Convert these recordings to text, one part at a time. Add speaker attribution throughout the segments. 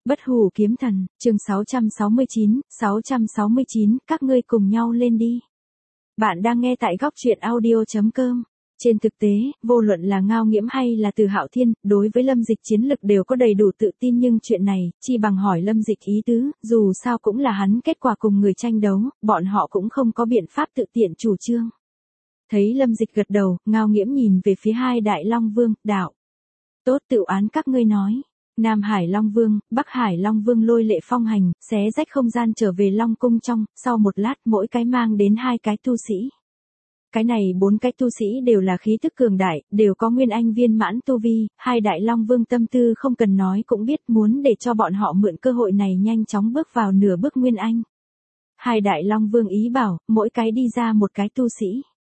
Speaker 1: Bất hủ kiếm thần, chương 669, các ngươi cùng nhau lên đi. Bạn đang nghe tại góc truyện audio.com. Trên thực tế, vô luận là Ngao Nghiễm hay là Từ Hạo Thiên, đối với Lâm Dịch chiến lực đều có đầy đủ tự tin, nhưng chuyện này, chi bằng hỏi Lâm Dịch ý tứ, dù sao cũng là hắn kết quả cùng người tranh đấu, bọn họ cũng không có biện pháp tự tiện chủ trương. Thấy Lâm Dịch gật đầu, Ngao Nghiễm nhìn về phía hai Đại Long Vương, đạo. Tốt, tự án các ngươi nói. Nam Hải Long Vương, Bắc Hải Long Vương lôi lệ phong hành, xé rách không gian trở về Long Cung trong, sau một lát mỗi cái mang đến 2 cái tu sĩ. Cái này 4 cái tu sĩ đều là khí tức cường đại, đều có nguyên anh viên mãn tu vi, hai Đại Long Vương tâm tư không cần nói cũng biết, muốn để cho bọn họ mượn cơ hội này nhanh chóng bước vào nửa bước nguyên anh. Hai Đại Long Vương ý bảo, mỗi cái đi ra một cái tu sĩ.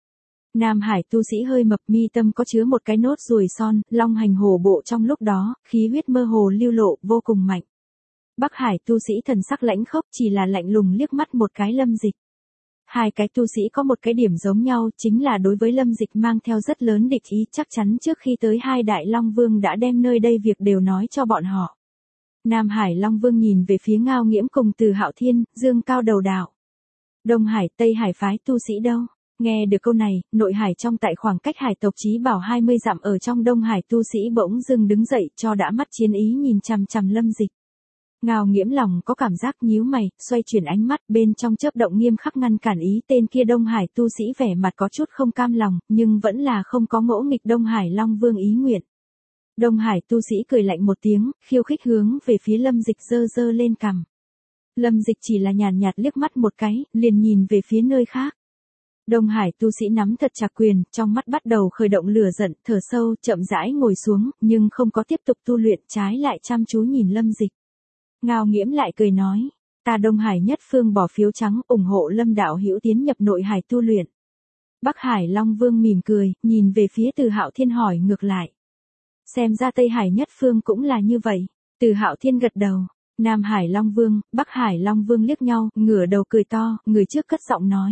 Speaker 1: Nam Hải tu sĩ hơi mập, mi tâm có chứa một cái nốt ruồi son, long hành hổ bộ trong lúc đó, khí huyết mơ hồ lưu lộ, vô cùng mạnh. Bắc Hải tu sĩ thần sắc lãnh khốc, chỉ là lạnh lùng liếc mắt một cái Lâm Dịch. Hai cái tu sĩ có một cái điểm giống nhau, chính là đối với Lâm Dịch mang theo rất lớn địch ý, chắc chắn trước khi tới hai Đại Long Vương đã đem nơi đây việc đều nói cho bọn họ. Nam Hải Long Vương nhìn về phía Ngao Nghiễm cùng Từ Hạo Thiên, dương cao đầu đạo. Đông Hải, Tây Hải phái tu sĩ đâu? Nghe được câu này, nội hải trong tại khoảng cách hải tộc Chí Bảo 20 dặm ở trong Đông Hải tu sĩ bỗng dưng đứng dậy, cho đã mắt chiến ý nhìn chằm chằm Lâm Dịch. Ngao Nghiễm lòng có cảm giác nhíu mày, xoay chuyển ánh mắt, bên trong chớp động nghiêm khắc ngăn cản ý tên kia Đông Hải tu sĩ vẻ mặt có chút không cam lòng, nhưng vẫn là không có ngỗ nghịch Đông Hải Long Vương ý nguyện. Đông Hải tu sĩ cười lạnh một tiếng, khiêu khích hướng về phía Lâm Dịch giơ giơ lên cằm. Lâm Dịch chỉ là nhàn nhạt liếc mắt một cái, liền nhìn về phía nơi khác. Đông Hải tu sĩ nắm thật chặt quyền, trong mắt bắt đầu khởi động lửa giận, thở sâu, chậm rãi ngồi xuống, nhưng không có tiếp tục tu luyện, trái lại chăm chú nhìn Lâm Dịch. Ngao Nghiễm lại cười nói, ta Đông Hải nhất phương bỏ phiếu trắng, ủng hộ Lâm đạo hữu tiến nhập nội hải tu luyện. Bắc Hải Long Vương mỉm cười, nhìn về phía Từ Hạo Thiên hỏi ngược lại. Xem ra Tây Hải nhất phương cũng là như vậy. Từ Hạo Thiên gật đầu. Nam Hải Long Vương, Bắc Hải Long Vương liếc nhau, ngửa đầu cười to, người trước cất giọng nói.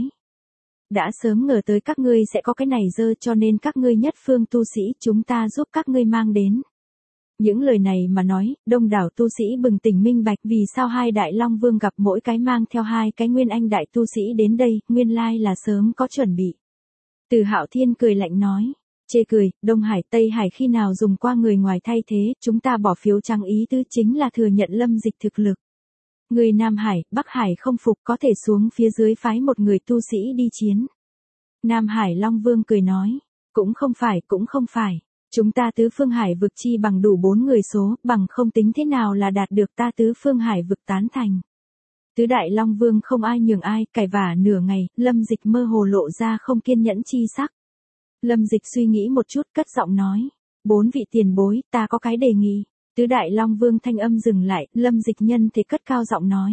Speaker 1: Đã sớm ngờ tới các ngươi sẽ có cái này dơ, cho nên các ngươi nhất phương tu sĩ chúng ta giúp các ngươi mang đến. Những lời này mà nói, đông đảo tu sĩ bừng tỉnh minh bạch vì sao hai Đại Long Vương gặp mỗi cái mang theo 2 cái nguyên anh đại tu sĩ đến đây, nguyên lai là sớm có chuẩn bị. Từ Hạo Thiên cười lạnh nói, chê cười, Đông Hải Tây Hải khi nào dùng qua người ngoài thay thế, chúng ta bỏ phiếu trắng ý tứ chính là thừa nhận Lâm Dịch thực lực. Người Nam Hải, Bắc Hải không phục có thể xuống phía dưới phái một người tu sĩ đi chiến. Nam Hải Long Vương cười nói, cũng không phải. Chúng ta tứ phương hải vực chi bằng đủ 4 người số, bằng không tính thế nào là đạt được ta tứ phương hải vực tán thành. Tứ Đại Long Vương không ai nhường ai, cãi vả nửa ngày, Lâm Dịch mơ hồ lộ ra không kiên nhẫn chi sắc. Lâm Dịch suy nghĩ một chút, cất giọng nói, 4 vị tiền bối, ta có cái đề nghị. Tứ Đại Long Vương thanh âm dừng lại, Lâm Dịch nhân thế cất cao giọng nói.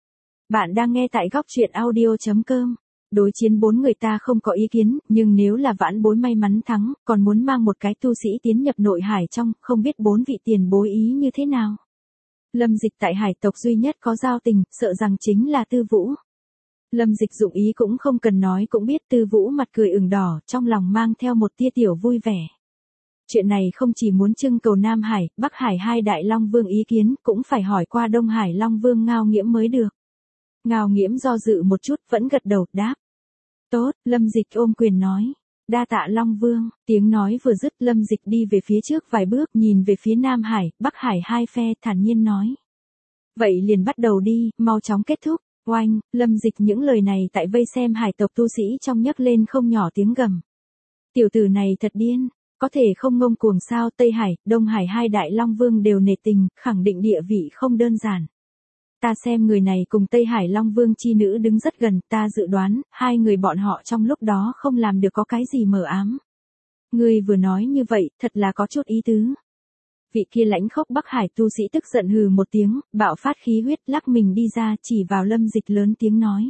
Speaker 1: Bạn đang nghe tại góc truyện audio.com. Đối chiến 4 người ta không có ý kiến, nhưng nếu là vãn bối may mắn thắng, còn muốn mang một cái tu sĩ tiến nhập nội hải trong, không biết 4 vị tiền bối ý như thế nào. Lâm Dịch tại hải tộc duy nhất có giao tình, sợ rằng chính là Tư Vũ. Lâm Dịch dụng ý cũng không cần nói cũng biết, Tư Vũ mặt cười ửng đỏ, trong lòng mang theo một tia tiểu vui vẻ. Chuyện này không chỉ muốn trưng cầu Nam Hải, Bắc Hải hai Đại Long Vương ý kiến, cũng phải hỏi qua Đông Hải Long Vương Ngao Nghiễm mới được. Ngao Nghiễm do dự một chút, vẫn gật đầu, đáp. Tốt, Lâm Dịch ôm quyền nói. Đa tạ Long Vương, tiếng nói vừa dứt, Lâm Dịch đi về phía trước vài bước, nhìn về phía Nam Hải, Bắc Hải hai phe, thản nhiên nói. Vậy liền bắt đầu đi, mau chóng kết thúc. Oanh, Lâm Dịch những lời này tại vây xem hải tộc tu sĩ trong nhấc lên không nhỏ tiếng gầm. Tiểu tử này thật điên. Có thể không ngông cuồng sao? Tây Hải, Đông Hải hai Đại Long Vương đều nể tình, khẳng định địa vị không đơn giản. Ta xem người này cùng Tây Hải Long Vương chi nữ đứng rất gần, ta dự đoán, 2 người bọn họ trong lúc đó không làm được có cái gì mờ ám. Ngươi vừa nói như vậy, thật là có chút ý tứ. Vị kia lãnh khốc Bắc Hải tu sĩ tức giận hừ một tiếng, bạo phát khí huyết lắc mình đi ra, chỉ vào Lâm Dịch lớn tiếng nói.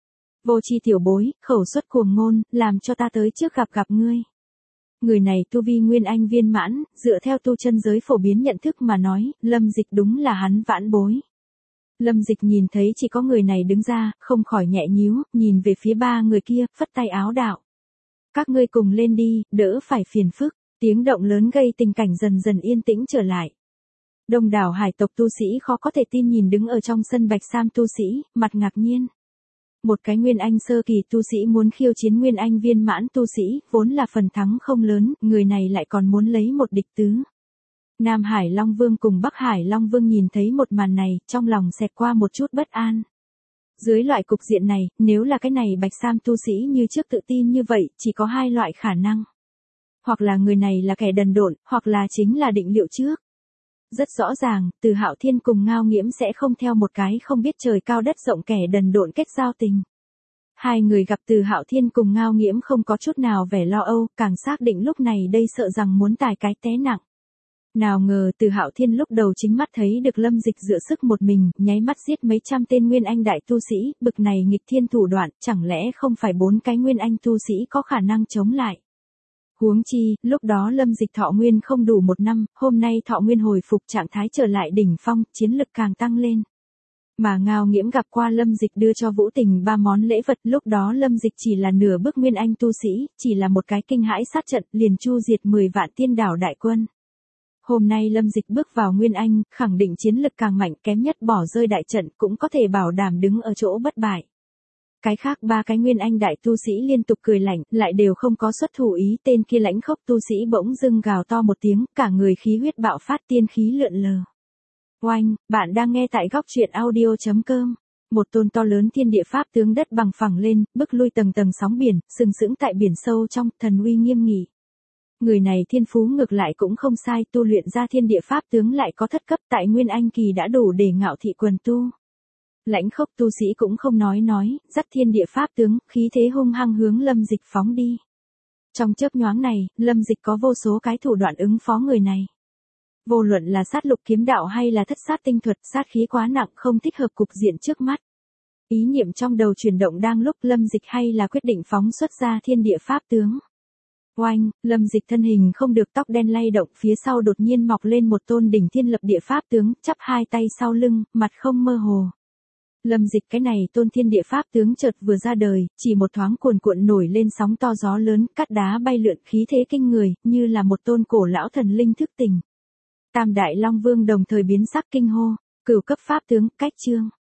Speaker 1: Vô chi tiểu bối, khẩu xuất cuồng ngôn, làm cho ta tới trước gặp ngươi. Người này tu vi nguyên anh viên mãn, dựa theo tu chân giới phổ biến nhận thức mà nói, Lâm Dịch đúng là hắn vãn bối. Lâm Dịch nhìn thấy chỉ có người này đứng ra, không khỏi nhẹ nhíu, nhìn về phía 3 người kia, phất tay áo đạo. Các ngươi cùng lên đi, đỡ phải phiền phức, tiếng động lớn gây tình cảnh dần dần yên tĩnh trở lại. Đông đảo hải tộc tu sĩ khó có thể tin nhìn đứng ở trong sân Bạch Sam tu sĩ, mặt ngạc nhiên. Một cái Nguyên Anh sơ kỳ tu sĩ muốn khiêu chiến Nguyên Anh viên mãn tu sĩ, vốn là phần thắng không lớn, người này lại còn muốn lấy một địch tứ. Nam Hải Long Vương cùng Bắc Hải Long Vương nhìn thấy một màn này, trong lòng xẹt qua một chút bất an. Dưới loại cục diện này, nếu là cái này Bạch Sam tu sĩ như trước tự tin như vậy, chỉ có hai loại khả năng. Hoặc là người này là kẻ đần độn, hoặc là chính là định liệu trước. Rất rõ ràng, Từ Hạo Thiên cùng Ngao Nghiễm sẽ không theo một cái không biết trời cao đất rộng kẻ đần độn kết giao tình. Hai người gặp Từ Hạo Thiên cùng Ngao Nghiễm không có chút nào vẻ lo âu, càng xác định lúc này đây sợ rằng muốn tài cái té nặng. Nào ngờ Từ Hạo Thiên lúc đầu chính mắt thấy được Lâm Dịch dựa sức một mình, nháy mắt giết mấy trăm tên Nguyên Anh đại tu sĩ, bực này nghịch thiên thủ đoạn, chẳng lẽ không phải 4 cái Nguyên Anh tu sĩ có khả năng chống lại. Huống chi, lúc đó Lâm Dịch thọ nguyên không đủ 1 năm, hôm nay thọ nguyên hồi phục trạng thái trở lại đỉnh phong, chiến lực càng tăng lên. Mà Ngao Nghiễm gặp qua Lâm Dịch đưa cho Vũ Tình 3 món lễ vật, lúc đó Lâm Dịch chỉ là nửa bước Nguyên Anh tu sĩ, chỉ là một cái kinh hãi sát trận, liền chu diệt 10 vạn tiên đảo đại quân. Hôm nay Lâm Dịch bước vào Nguyên Anh, khẳng định chiến lực càng mạnh, kém nhất bỏ rơi đại trận cũng có thể bảo đảm đứng ở chỗ bất bại. Cái khác 3 cái Nguyên Anh đại tu sĩ liên tục cười lạnh, lại đều không có xuất thủ ý, tên kia lãnh khốc tu sĩ bỗng dưng gào to một tiếng, cả người khí huyết bạo phát, tiên khí lượn lờ. Oanh, bạn đang nghe tại góc truyện audio.com. Một tôn to lớn thiên địa pháp tướng đất bằng phẳng lên, bức lui tầng tầng sóng biển, sừng sững tại biển sâu trong, thần uy nghiêm nghị. Người này thiên phú ngược lại cũng không sai, tu luyện ra thiên địa pháp tướng lại có thất cấp, tại Nguyên Anh kỳ đã đủ để ngạo thị quần tu. Lãnh khốc tu sĩ cũng không nói, dắt thiên địa pháp tướng, khí thế hung hăng hướng Lâm Dịch phóng đi. Trong chớp nhoáng này, Lâm Dịch có vô số cái thủ đoạn ứng phó người này. Vô luận là sát lục kiếm đạo hay là thất sát tinh thuật, sát khí quá nặng không thích hợp cục diện trước mắt. Ý niệm trong đầu chuyển động đang lúc Lâm Dịch hay là quyết định phóng xuất ra thiên địa pháp tướng. Oanh, Lâm Dịch thân hình không được, tóc đen lay động, phía sau đột nhiên mọc lên một tôn đỉnh thiên lập địa pháp tướng, chắp hai tay sau lưng, mặt không mơ hồ. Lâm Dịch cái này tôn thiên địa pháp tướng chợt vừa ra đời, chỉ một thoáng cuồn cuộn nổi lên sóng to gió lớn, cát đá bay lượn, khí thế kinh người, như là một tôn cổ lão thần linh thức tỉnh. Tam đại Long Vương đồng thời biến sắc kinh hô, cửu cấp pháp tướng, cách chương.